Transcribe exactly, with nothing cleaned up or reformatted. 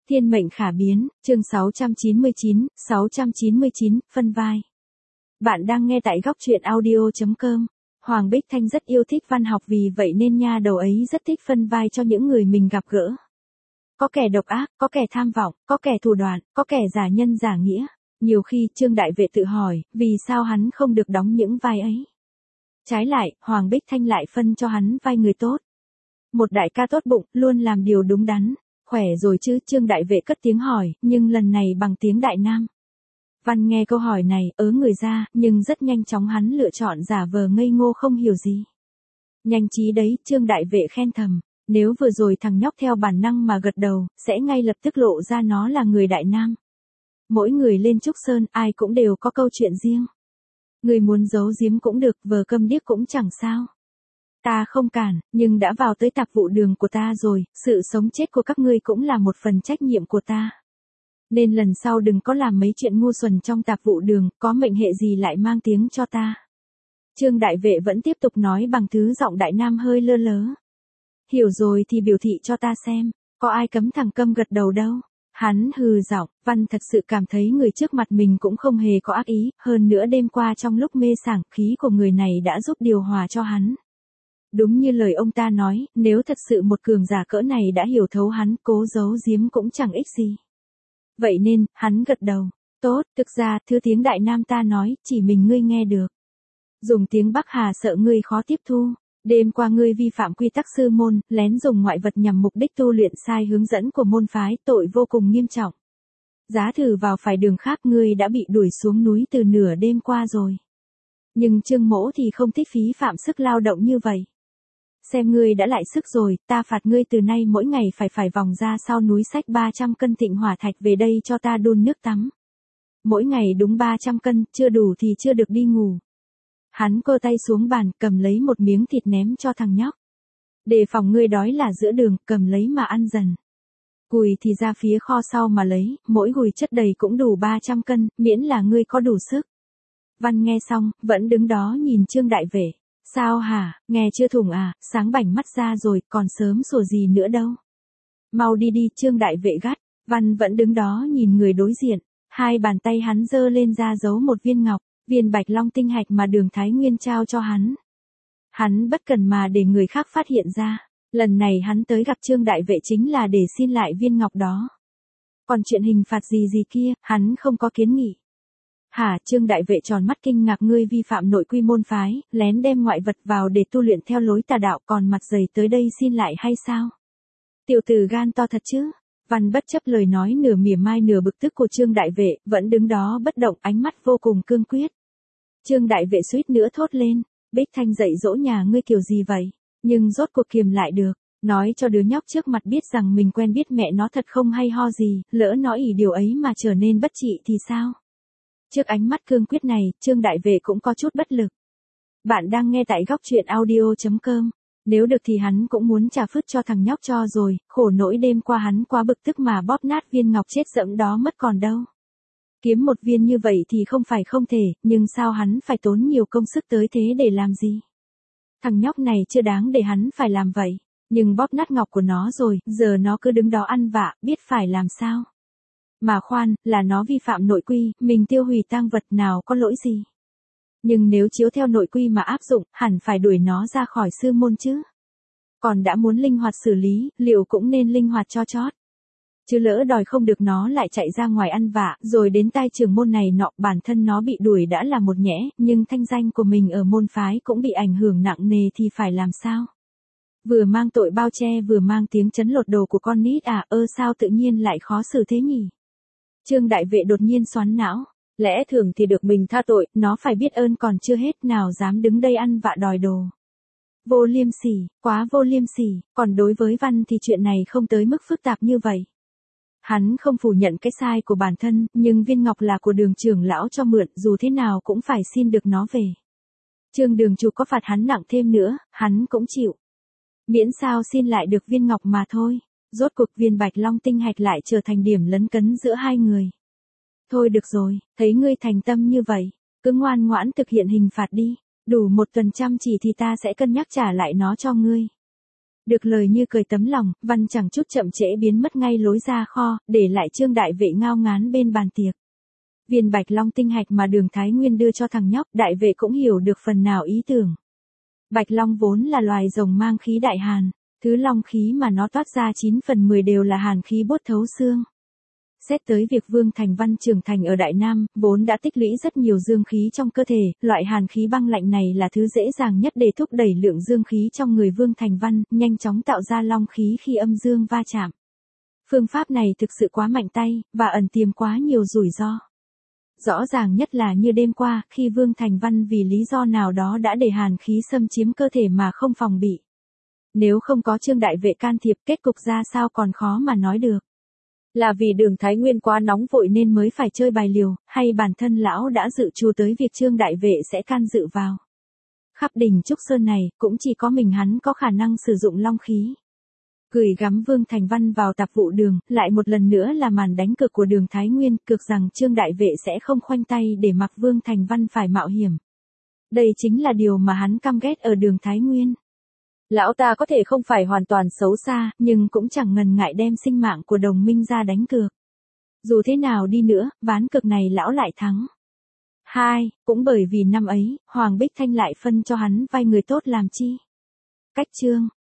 Thiên mệnh khả biến, chương sáu trăm chín mươi chín, sáu trăm chín mươi chín, phân vai. Bạn đang nghe tại góc truyện audio chấm com. Hoàng Bích Thanh rất yêu thích văn học vì vậy nên nha đầu ấy rất thích phân vai cho những người mình gặp gỡ. Có kẻ độc ác, có kẻ tham vọng, có kẻ thủ đoạn, có kẻ giả nhân giả nghĩa. Nhiều khi Trương Đại Vệ tự hỏi, vì sao hắn không được đóng những vai ấy. Trái lại, Hoàng Bích Thanh lại phân cho hắn vai người tốt. Một đại ca tốt bụng, luôn làm điều đúng đắn. Khỏe rồi chứ, Trương Đại Vệ cất tiếng hỏi, nhưng lần này bằng tiếng Đại Nam. Văn nghe câu hỏi này, ớ người ra, nhưng rất nhanh chóng hắn lựa chọn giả vờ ngây ngô không hiểu gì. Nhanh trí đấy, Trương Đại Vệ khen thầm, nếu vừa rồi thằng nhóc theo bản năng mà gật đầu, sẽ ngay lập tức lộ ra nó là người Đại Nam. Mỗi người lên Trúc Sơn, ai cũng đều có câu chuyện riêng. Người muốn giấu giếm cũng được, vờ câm điếc cũng chẳng sao. Ta không cản, nhưng đã vào tới tạp vụ đường của ta rồi, sự sống chết của các ngươi cũng là một phần trách nhiệm của ta. Nên lần sau đừng có làm mấy chuyện ngu xuẩn trong tạp vụ đường, có mệnh hệ gì lại mang tiếng cho ta. Trương Đại Vệ vẫn tiếp tục nói bằng thứ giọng Đại Nam hơi lơ lớ. Hiểu rồi thì biểu thị cho ta xem, có ai cấm thằng câm gật đầu đâu. Hắn hừ giọng, Văn thật sự cảm thấy người trước mặt mình cũng không hề có ác ý, hơn nữa đêm qua trong lúc mê sảng, khí của người này đã giúp điều hòa cho hắn. Đúng như lời ông ta nói, nếu thật sự một cường giả cỡ này đã hiểu thấu hắn, cố giấu giếm cũng chẳng ích gì. Vậy nên, hắn gật đầu. Tốt, thực ra, thứ tiếng Đại Nam ta nói, chỉ mình ngươi nghe được. Dùng tiếng Bắc Hà sợ ngươi khó tiếp thu. Đêm qua ngươi vi phạm quy tắc sư môn, lén dùng ngoại vật nhằm mục đích tu luyện sai hướng dẫn của môn phái, tội vô cùng nghiêm trọng. Giá thử vào phải đường khác ngươi đã bị đuổi xuống núi từ nửa đêm qua rồi. Nhưng Trương Mỗ thì không thích phí phạm sức lao động như vậy. Xem ngươi đã lại sức rồi, ta phạt ngươi từ nay mỗi ngày phải phải vòng ra sau núi xách ba trăm cân thịnh hỏa thạch về đây cho ta đun nước tắm. Mỗi ngày đúng ba trăm cân, chưa đủ thì chưa được đi ngủ. Hắn cơ tay xuống bàn, cầm lấy một miếng thịt ném cho thằng nhóc. Đề phòng ngươi đói là giữa đường, cầm lấy mà ăn dần. Gùi thì ra phía kho sau mà lấy, mỗi gùi chất đầy cũng đủ ba trăm cân, miễn là ngươi có đủ sức. Văn nghe xong, vẫn đứng đó nhìn Trương Đại Vệ. Sao hả, nghe chưa thủng à, sáng bảnh mắt ra rồi, còn sớm sủa gì nữa đâu. Mau đi đi, Trương Đại Vệ gắt. Văn vẫn đứng đó nhìn người đối diện. Hai bàn tay hắn giơ lên ra giấu một viên ngọc, viên bạch long tinh hạch mà Đường Thái Nguyên trao cho hắn. Hắn bất cần mà để người khác phát hiện ra. Lần này hắn tới gặp Trương Đại Vệ chính là để xin lại viên ngọc đó. Còn chuyện hình phạt gì gì kia, hắn không có kiến nghị. Hả, Trương Đại Vệ tròn mắt kinh ngạc, ngươi vi phạm nội quy môn phái, lén đem ngoại vật vào để tu luyện theo lối tà đạo, còn mặt dày tới đây xin lại hay sao? Tiểu tử gan to thật chứ? Văn bất chấp lời nói nửa mỉa mai nửa bực tức của Trương Đại Vệ, vẫn đứng đó bất động, ánh mắt vô cùng cương quyết. Trương Đại Vệ suýt nữa thốt lên, Bích Thanh dạy dỗ nhà ngươi kiểu gì vậy? Nhưng rốt cuộc kiềm lại được, nói cho đứa nhóc trước mặt biết rằng mình quen biết mẹ nó thật không hay ho gì, lỡ nó ỷ điều ấy mà trở nên bất trị thì sao? Trước ánh mắt cương quyết này, Trương Đại Vệ cũng có chút bất lực. Bạn đang nghe tại góc truyện audio chấm com. Nếu được thì hắn cũng muốn trả phứt cho thằng nhóc cho rồi, khổ nỗi đêm qua hắn quá bực tức mà bóp nát viên ngọc chết dẫm đó mất còn đâu. Kiếm một viên như vậy thì không phải không thể, nhưng sao hắn phải tốn nhiều công sức tới thế để làm gì? Thằng nhóc này chưa đáng để hắn phải làm vậy, nhưng bóp nát ngọc của nó rồi, giờ nó cứ đứng đó ăn vạ, biết phải làm sao? Mà khoan, là nó vi phạm nội quy, mình tiêu hủy tang vật nào có lỗi gì. Nhưng nếu chiếu theo nội quy mà áp dụng, hẳn phải đuổi nó ra khỏi sư môn chứ. Còn đã muốn linh hoạt xử lý, liệu cũng nên linh hoạt cho chót. Chứ lỡ đòi không được nó lại chạy ra ngoài ăn vạ, rồi đến tai trưởng môn này nọ, bản thân nó bị đuổi đã là một nhẽ, nhưng thanh danh của mình ở môn phái cũng bị ảnh hưởng nặng nề thì phải làm sao? Vừa mang tội bao che vừa mang tiếng chấn lột đồ của con nít à, ơ sao tự nhiên lại khó xử thế nhỉ? Trương Đại Vệ đột nhiên xoắn não, lẽ thường thì được mình tha tội, nó phải biết ơn còn chưa hết, nào dám đứng đây ăn vạ đòi đồ. Vô liêm sỉ, quá vô liêm sỉ, còn đối với Văn thì chuyện này không tới mức phức tạp như vậy. Hắn không phủ nhận cái sai của bản thân, nhưng viên ngọc là của Đường trưởng lão cho mượn, dù thế nào cũng phải xin được nó về. Trương Đường chủ có phạt hắn nặng thêm nữa, hắn cũng chịu. Miễn sao xin lại được viên ngọc mà thôi. Rốt cuộc viên bạch long tinh hạch lại trở thành điểm lấn cấn giữa hai người. Thôi được rồi, thấy ngươi thành tâm như vậy, cứ ngoan ngoãn thực hiện hình phạt đi, đủ một tuần chăm chỉ thì ta sẽ cân nhắc trả lại nó cho ngươi. Được lời như cười tấm lòng, Văn chẳng chút chậm trễ biến mất ngay lối ra kho, để lại Trương Đại Vệ ngao ngán bên bàn tiệc. Viên Bạch Long tinh hạch mà Đường Thái Nguyên đưa cho thằng nhóc, Đại Vệ cũng hiểu được phần nào ý tưởng. Bạch Long vốn là loài rồng mang khí đại hàn, thứ long khí mà nó toát ra chín phần mười đều là hàn khí bốt thấu xương. Xét tới việc Vương Thành Văn trưởng thành ở Đại Nam, vốn đã tích lũy rất nhiều dương khí trong cơ thể, loại hàn khí băng lạnh này là thứ dễ dàng nhất để thúc đẩy lượng dương khí trong người Vương Thành Văn, nhanh chóng tạo ra long khí khi âm dương va chạm. Phương pháp này thực sự quá mạnh tay, và ẩn tiềm quá nhiều rủi ro. Rõ ràng nhất là như đêm qua, khi Vương Thành Văn vì lý do nào đó đã để hàn khí xâm chiếm cơ thể mà không phòng bị. Nếu không có Trương Đại Vệ can thiệp, kết cục ra sao còn khó mà nói được. Là vì Đường Thái Nguyên quá nóng vội nên mới phải chơi bài liều, hay bản thân lão đã dự trù tới việc Trương Đại Vệ sẽ can dự vào. Khắp đỉnh Trúc Sơn này, cũng chỉ có mình hắn có khả năng sử dụng long khí. Gửi gắm Vương Thành Văn vào tạp vụ đường, lại một lần nữa là màn đánh cược của Đường Thái Nguyên, cược rằng Trương Đại Vệ sẽ không khoanh tay để mặc Vương Thành Văn phải mạo hiểm. Đây chính là điều mà hắn căm ghét ở Đường Thái Nguyên. Lão ta có thể không phải hoàn toàn xấu xa, nhưng cũng chẳng ngần ngại đem sinh mạng của đồng minh ra đánh cược. Dù thế nào đi nữa, ván cược này lão lại thắng. Hai, cũng bởi vì năm ấy, Hoàng Bích Thanh lại phân cho hắn vai người tốt làm chi. Cách chương